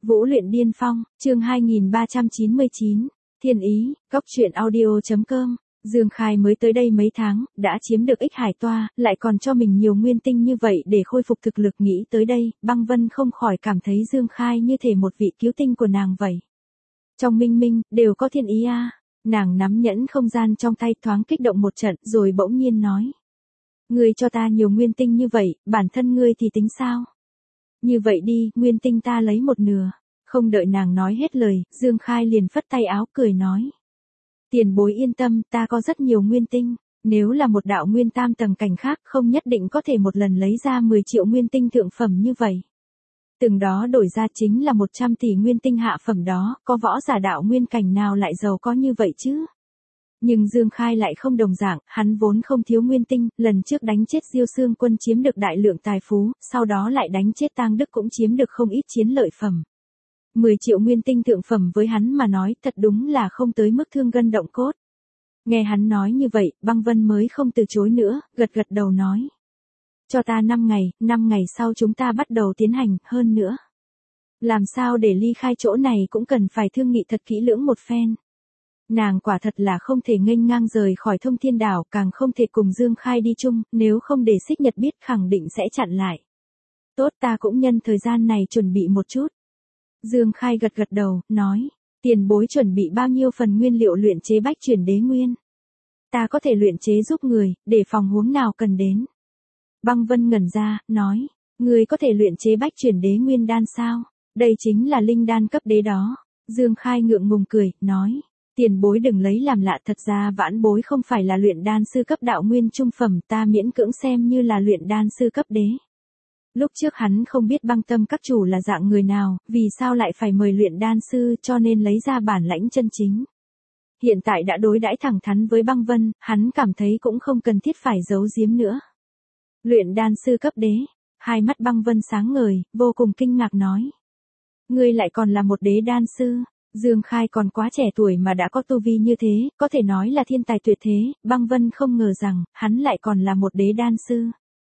Vũ luyện điên phong, chương 2399, Thiên ý, Cóc truyện audio.com. Dương Khai mới tới đây mấy tháng, đã chiếm được ích hải toa, lại còn cho mình nhiều nguyên tinh như vậy để khôi phục thực lực. Nghĩ tới đây, Băng Vân không khỏi cảm thấy Dương Khai như thể một vị cứu tinh của nàng vậy. Trong minh minh, đều có thiên ý a. Nàng nắm nhẫn không gian trong tay thoáng kích động một trận rồi bỗng nhiên nói. Ngươi cho ta nhiều nguyên tinh như vậy, bản thân ngươi thì tính sao? Như vậy đi, nguyên tinh ta lấy một nửa. Không đợi nàng nói hết lời, Dương Khai liền phất tay áo cười nói. Tiền bối yên tâm, ta có rất nhiều nguyên tinh. Nếu là một đạo nguyên tam tầng cảnh khác không nhất định có thể một lần lấy ra 10 triệu nguyên tinh thượng phẩm như vậy. Từng đó đổi ra chính là 100 tỷ nguyên tinh hạ phẩm đó, có võ giả đạo nguyên cảnh nào lại giàu có như vậy chứ? Nhưng Dương Khai lại không đồng dạng, hắn vốn không thiếu nguyên tinh, lần trước đánh chết Diêu Xương Quân chiếm được đại lượng tài phú, sau đó lại đánh chết Tang Đức cũng chiếm được không ít chiến lợi phẩm. 10 triệu nguyên tinh thượng phẩm với hắn mà nói thật đúng là không tới mức thương gân động cốt. Nghe hắn nói như vậy, Băng Vân mới không từ chối nữa, gật gật đầu nói. Cho ta 5 ngày sau chúng ta bắt đầu tiến hành, hơn nữa. Làm sao để ly khai chỗ này cũng cần phải thương nghị thật kỹ lưỡng một phen. Nàng quả thật là không thể nghênh ngang rời khỏi Thông Thiên Đảo, càng không thể cùng Dương Khai đi chung, nếu không để Xích Nhật biết khẳng định sẽ chặn lại. Tốt, ta cũng nhân thời gian này chuẩn bị một chút. Dương Khai gật gật đầu, nói, tiền bối chuẩn bị bao nhiêu phần nguyên liệu luyện chế bách chuyển đế nguyên. Ta có thể luyện chế giúp người, để phòng huống nào cần đến. Băng Vân ngẩn ra, nói, người có thể luyện chế bách chuyển đế nguyên đan sao? Đây chính là linh đan cấp đế đó. Dương Khai ngượng ngùng cười, nói. Tiền bối đừng lấy làm lạ, thật ra vãn bối không phải là luyện đan sư cấp đạo nguyên trung phẩm, ta miễn cưỡng xem như là luyện đan sư cấp đế. Lúc trước hắn không biết Băng Tâm các chủ là dạng người nào, vì sao lại phải mời luyện đan sư, cho nên lấy ra bản lãnh chân chính. Hiện tại đã đối đãi thẳng thắn với Băng Vân, hắn cảm thấy cũng không cần thiết phải giấu giếm nữa. Luyện đan sư cấp đế, hai mắt Băng Vân sáng ngời, vô cùng kinh ngạc nói. Ngươi lại còn là một đế đan sư. Dương Khai còn quá trẻ tuổi mà đã có tu vi như thế, có thể nói là thiên tài tuyệt thế. Băng Vân không ngờ rằng, hắn lại còn là một đế đan sư.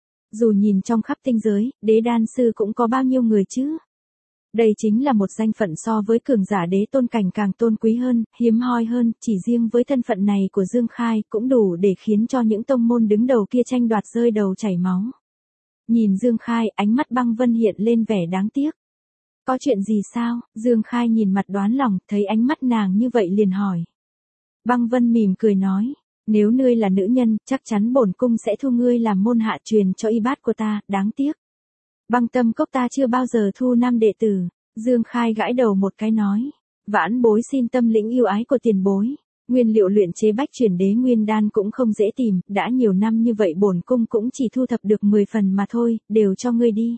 Dù nhìn trong khắp tinh giới, đế đan sư cũng có bao nhiêu người chứ? Đây chính là một danh phận so với cường giả đế tôn cảnh càng tôn quý hơn, hiếm hoi hơn, chỉ riêng với thân phận này của Dương Khai cũng đủ để khiến cho những tông môn đứng đầu kia tranh đoạt rơi đầu chảy máu. Nhìn Dương Khai, ánh mắt Băng Vân hiện lên vẻ đáng tiếc. Có chuyện gì sao? Dương Khai nhìn mặt đoán lòng, thấy ánh mắt nàng như vậy liền hỏi. Băng Vân mỉm cười nói, nếu ngươi là nữ nhân, chắc chắn bổn cung sẽ thu ngươi làm môn hạ truyền cho y bát của ta, đáng tiếc. Băng Tâm cốc ta chưa bao giờ thu nam đệ tử. Dương Khai gãi đầu một cái nói, vãn bối xin tâm lĩnh yêu ái của tiền bối. Nguyên liệu luyện chế bách chuyển đế nguyên đan cũng không dễ tìm, đã nhiều năm như vậy bổn cung cũng chỉ thu thập được 10 phần mà thôi, đều cho ngươi đi.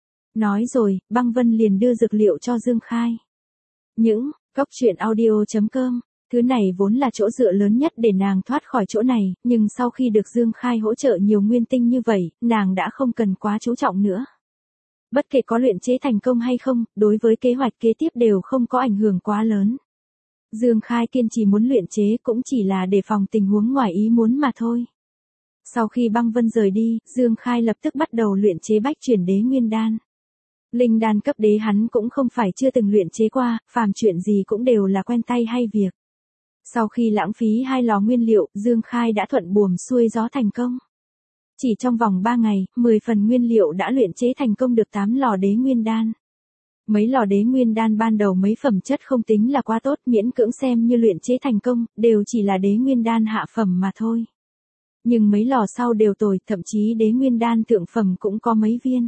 Nói rồi, Băng Vân liền đưa dược liệu cho Dương Khai. Những, Cóc truyện audio.com, thứ này vốn là chỗ dựa lớn nhất để nàng thoát khỏi chỗ này, nhưng sau khi được Dương Khai hỗ trợ nhiều nguyên tinh như vậy, nàng đã không cần quá chú trọng nữa. Bất kể có luyện chế thành công hay không, đối với kế hoạch kế tiếp đều không có ảnh hưởng quá lớn. Dương Khai kiên trì muốn luyện chế cũng chỉ là để phòng tình huống ngoài ý muốn mà thôi. Sau khi Băng Vân rời đi, Dương Khai lập tức bắt đầu luyện chế bách chuyển đế nguyên đan. Linh đan cấp đế hắn cũng không phải chưa từng luyện chế qua, phàm chuyện gì cũng đều là quen tay hay việc. Sau khi lãng phí 2 lò nguyên liệu, Dương Khai đã thuận buồm xuôi gió thành công. Chỉ trong vòng 3 ngày, 10 phần nguyên liệu đã luyện chế thành công được 8 lò đế nguyên đan. Mấy lò đế nguyên đan ban đầu mấy phẩm chất không tính là quá tốt, miễn cưỡng xem như luyện chế thành công, đều chỉ là đế nguyên đan hạ phẩm mà thôi. Nhưng mấy lò sau đều tồi, thậm chí đế nguyên đan thượng phẩm cũng có mấy viên.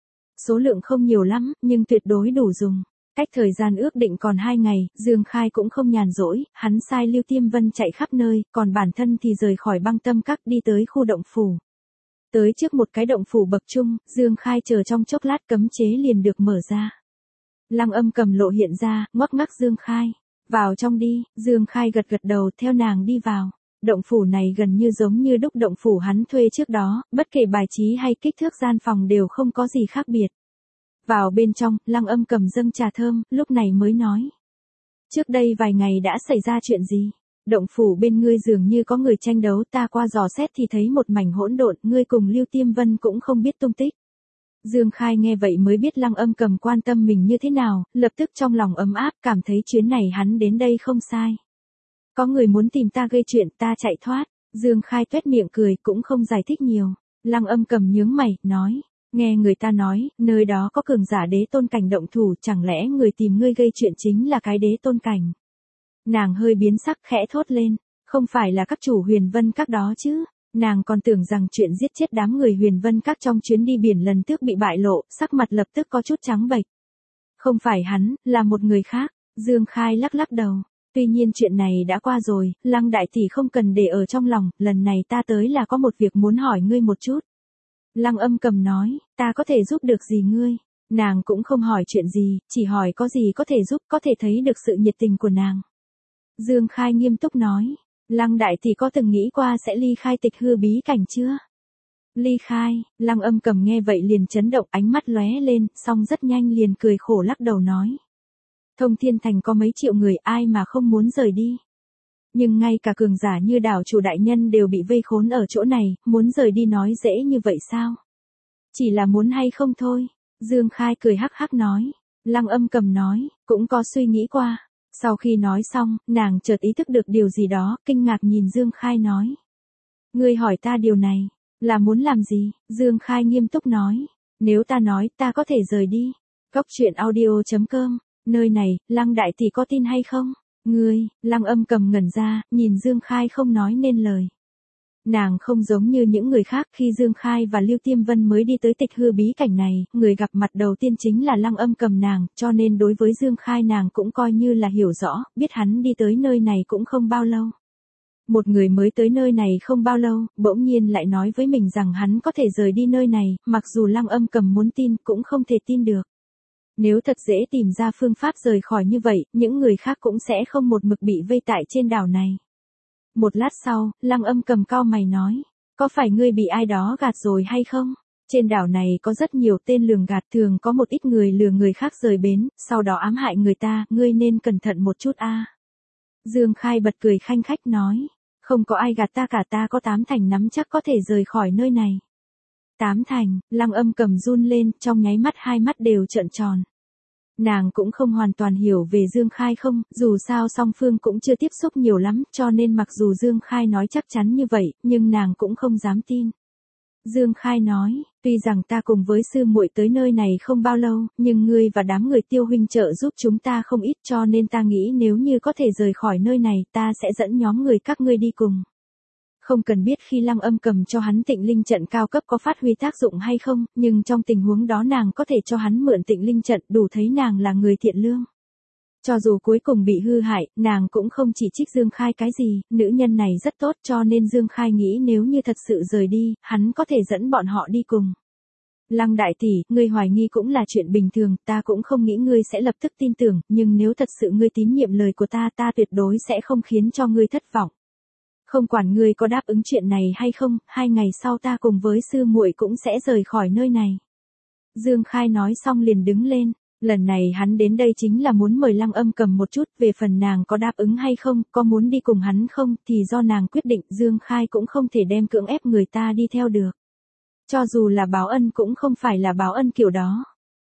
Số lượng không nhiều lắm, nhưng tuyệt đối đủ dùng. Cách thời gian ước định còn 2 ngày, Dương Khai cũng không nhàn rỗi, hắn sai Lưu Tiêm Vân chạy khắp nơi, còn bản thân thì rời khỏi Băng Tâm các đi tới khu động phủ. Tới trước một cái động phủ bậc trung, Dương Khai chờ trong chốc lát cấm chế liền được mở ra. Lăng Âm Cầm lộ hiện ra, ngoắc ngắc Dương Khai. Vào trong đi, Dương Khai gật gật đầu theo nàng đi vào. Động phủ này gần như giống như đúc động phủ hắn thuê trước đó, bất kể bài trí hay kích thước gian phòng đều không có gì khác biệt. Vào bên trong, Lăng Âm Cầm dâng trà thơm, lúc này mới nói. Trước đây vài ngày đã xảy ra chuyện gì? Động phủ bên ngươi dường như có người tranh đấu, ta qua dò xét thì thấy một mảnh hỗn độn, ngươi cùng Lưu Tiêm Vân cũng không biết tung tích. Dương Khai nghe vậy mới biết Lăng Âm Cầm quan tâm mình như thế nào, lập tức trong lòng ấm áp cảm thấy chuyến này hắn đến đây không sai. Có người muốn tìm ta gây chuyện ta chạy thoát, Dương Khai tuét miệng cười cũng không giải thích nhiều. Lăng Âm Cầm nhướng mày, nói, nghe người ta nói, nơi đó có cường giả đế tôn cảnh động thủ, chẳng lẽ người tìm ngươi gây chuyện chính là cái đế tôn cảnh. Nàng hơi biến sắc khẽ thốt lên, không phải là các chủ Huyền Vân Các đó chứ. Nàng còn tưởng rằng chuyện giết chết đám người Huyền Vân Các trong chuyến đi biển lần trước bị bại lộ, sắc mặt lập tức có chút trắng bệch. Không phải hắn, là một người khác. Dương Khai lắc lắc đầu. Tuy nhiên chuyện này đã qua rồi, Lăng đại tỷ không cần để ở trong lòng, lần này ta tới là có một việc muốn hỏi ngươi một chút. Lăng Âm Cầm nói, ta có thể giúp được gì ngươi? Nàng cũng không hỏi chuyện gì, chỉ hỏi có gì có thể giúp, có thể thấy được sự nhiệt tình của nàng. Dương Khai nghiêm túc nói, Lăng đại tỷ có từng nghĩ qua sẽ ly khai Tịch Hư bí cảnh chưa? Ly khai, Lăng Âm Cầm nghe vậy liền chấn động, ánh mắt lóe lên, song rất nhanh liền cười khổ lắc đầu nói. Thông Thiên Thành có mấy triệu người, ai mà không muốn rời đi. Nhưng ngay cả cường giả như đảo chủ đại nhân đều bị vây khốn ở chỗ này, muốn rời đi nói dễ như vậy sao? Chỉ là muốn hay không thôi. Dương Khai cười hắc hắc nói. Lăng Âm Cầm nói, cũng có suy nghĩ qua. Sau khi nói xong, nàng chợt ý thức được điều gì đó, kinh ngạc nhìn Dương Khai nói. Ngươi hỏi ta điều này, là muốn làm gì? Dương Khai nghiêm túc nói. Nếu ta nói, ta có thể rời đi. Cốc truyện audio.com, nơi này, Lăng đại tỷ có tin hay không? Ngươi, Lăng Âm Cầm ngẩn ra, nhìn Dương Khai không nói nên lời. Nàng không giống như những người khác, khi Dương Khai và Lưu Tiêm Vân mới đi tới Tịch Hư bí cảnh này, người gặp mặt đầu tiên chính là Lăng Âm Cầm nàng, cho nên đối với Dương Khai nàng cũng coi như là hiểu rõ, biết hắn đi tới nơi này cũng không bao lâu. Một người mới tới nơi này không bao lâu, bỗng nhiên lại nói với mình rằng hắn có thể rời đi nơi này, mặc dù Lăng Âm Cầm muốn tin cũng không thể tin được. Nếu thật dễ tìm ra phương pháp rời khỏi như vậy, những người khác cũng sẽ không một mực bị vây tại trên đảo này. Một lát sau, Lăng Âm Cầm cau mày nói, có phải ngươi bị ai đó gạt rồi hay không? Trên đảo này có rất nhiều tên lường gạt, thường có một ít người lừa người khác rời bến, sau đó ám hại người ta, ngươi nên cẩn thận một chút a. Dương Khai bật cười khanh khách nói, không có ai gạt ta cả, ta có 8 thành nắm chắc có thể rời khỏi nơi này. 8 thành, Lăng Âm Cầm run lên, trong nháy mắt hai mắt đều trợn tròn. Nàng cũng không hoàn toàn hiểu về Dương Khai không, dù sao song phương cũng chưa tiếp xúc nhiều lắm, cho nên mặc dù Dương Khai nói chắc chắn như vậy, nhưng nàng cũng không dám tin. Dương Khai nói, tuy rằng ta cùng với sư muội tới nơi này không bao lâu, nhưng ngươi và đám người Tiêu huynh trợ giúp chúng ta không ít, cho nên ta nghĩ nếu như có thể rời khỏi nơi này, ta sẽ dẫn nhóm người các ngươi đi cùng. Không cần biết khi Lăng Âm Cầm cho hắn Tịnh Linh trận cao cấp có phát huy tác dụng hay không, nhưng trong tình huống đó nàng có thể cho hắn mượn Tịnh Linh trận, đủ thấy nàng là người thiện lương. Cho dù cuối cùng bị hư hại, nàng cũng không chỉ trích Dương Khai cái gì, nữ nhân này rất tốt, cho nên Dương Khai nghĩ nếu như thật sự rời đi, hắn có thể dẫn bọn họ đi cùng. Lăng đại tỷ, ngươi hoài nghi cũng là chuyện bình thường, ta cũng không nghĩ ngươi sẽ lập tức tin tưởng, nhưng nếu thật sự ngươi tín nhiệm lời của ta, ta tuyệt đối sẽ không khiến cho ngươi thất vọng. Không quản ngươi có đáp ứng chuyện này hay không, 2 ngày sau ta cùng với sư muội cũng sẽ rời khỏi nơi này. Dương Khai nói xong liền đứng lên, lần này hắn đến đây chính là muốn mời Lăng Âm Cầm một chút, về phần nàng có đáp ứng hay không, có muốn đi cùng hắn không, thì do nàng quyết định, Dương Khai cũng không thể đem cưỡng ép người ta đi theo được. Cho dù là báo ân cũng không phải là báo ân kiểu đó.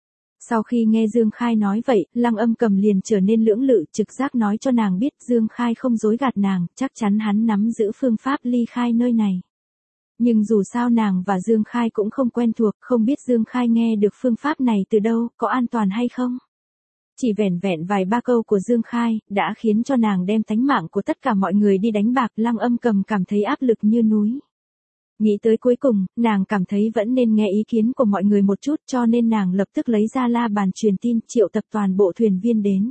Sau khi nghe Dương Khai nói vậy, Lăng Âm Cầm liền trở nên lưỡng lự, trực giác nói cho nàng biết Dương Khai không dối gạt nàng, chắc chắn hắn nắm giữ phương pháp ly khai nơi này. Nhưng dù sao nàng và Dương Khai cũng không quen thuộc, không biết Dương Khai nghe được phương pháp này từ đâu, có an toàn hay không. Chỉ vẻn vẹn vài ba câu của Dương Khai, đã khiến cho nàng đem tánh mạng của tất cả mọi người đi đánh bạc. Lăng Âm Cầm cảm thấy áp lực như núi. Nghĩ tới cuối cùng, nàng cảm thấy vẫn nên nghe ý kiến của mọi người một chút, cho nên nàng lập tức lấy ra la bàn truyền tin, triệu tập toàn bộ thuyền viên đến.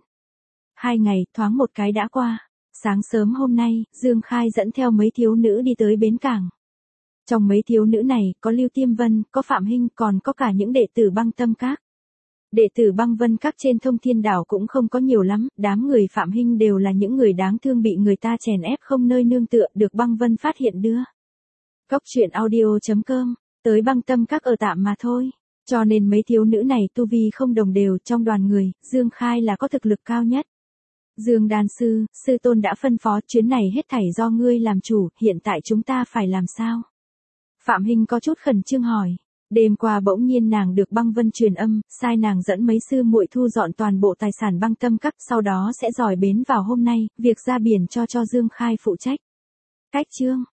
2 ngày, thoáng một cái đã qua. Sáng sớm hôm nay, Dương Khai dẫn theo mấy thiếu nữ đi tới bến cảng. Trong mấy thiếu nữ này, có Lưu Tiêm Vân, có Phạm Hinh, còn có cả những đệ tử Băng Tâm Các. Đệ tử Băng Vân Các trên Thông Thiên Đảo cũng không có nhiều lắm, đám người Phạm Hinh đều là những người đáng thương bị người ta chèn ép không nơi nương tựa, được Băng Vân phát hiện đưa. Cốc truyện audio.com, tới Băng Tâm Các ở tạm mà thôi. Cho nên mấy thiếu nữ này tu vi không đồng đều, trong đoàn người, Dương Khai là có thực lực cao nhất. Dương đan sư, sư tôn đã phân phó chuyến này hết thảy do ngươi làm chủ, hiện tại chúng ta phải làm sao? Phạm Hinh có chút khẩn trương hỏi. Đêm qua bỗng nhiên nàng được Băng Vân truyền âm, sai nàng dẫn mấy sư muội thu dọn toàn bộ tài sản Băng Tâm Các, sau đó sẽ dòi bến vào hôm nay, việc ra biển cho Dương Khai phụ trách. Cách chương